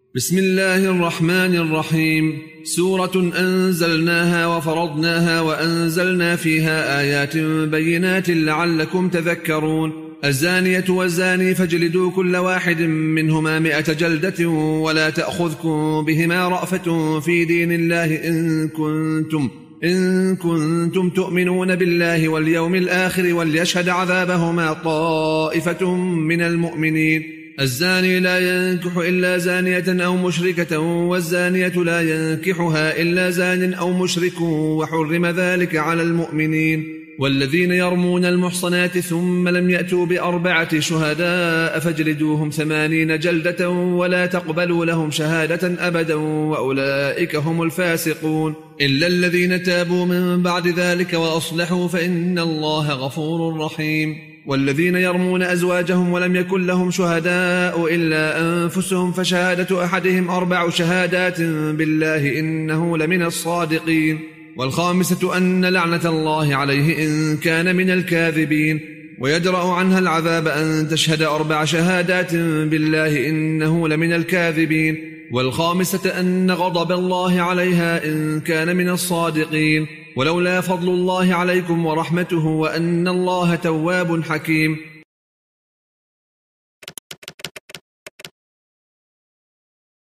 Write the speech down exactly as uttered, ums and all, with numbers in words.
بسم الله الرحمن الرحيم. سورة أنزلناها وفرضناها وأنزلنا فيها آيات بينات لعلكم تذكرون. الزانية والزاني فاجلدوا كل واحد منهما مئة جلدة ولا تأخذكم بهما رأفة في دين الله إن كنتم, إن كنتم تؤمنون بالله واليوم الآخر وليشهد عذابهما طائفة من المؤمنين. الزاني لا ينكح إلا زانية أو مشركة والزانية لا ينكحها إلا زان أو مشرك وحرم ذلك على المؤمنين. والذين يرمون المحصنات ثم لم يأتوا بأربعة شهداء فاجلدوهم ثمانين جلدة ولا تقبلوا لهم شهادة أبدا وأولئك هم الفاسقون إلا الذين تابوا من بعد ذلك وأصلحوا فإن الله غفور رحيم. والذين يرمون أزواجهم ولم يكن لهم شهداء إلا أنفسهم فشهادة أحدهم أربع شهادات بالله إنه لمن الصادقين. والخامسة أن لعنة الله عليه إن كان من الكاذبين. ويدرأ عنها العذاب أن تشهد أربع شهادات بالله إنه لمن الكاذبين. والخامسة أن غضب الله عليها إن كان من الصادقين. ولولا فضل الله عليكم ورحمته وأن الله تواب حكيم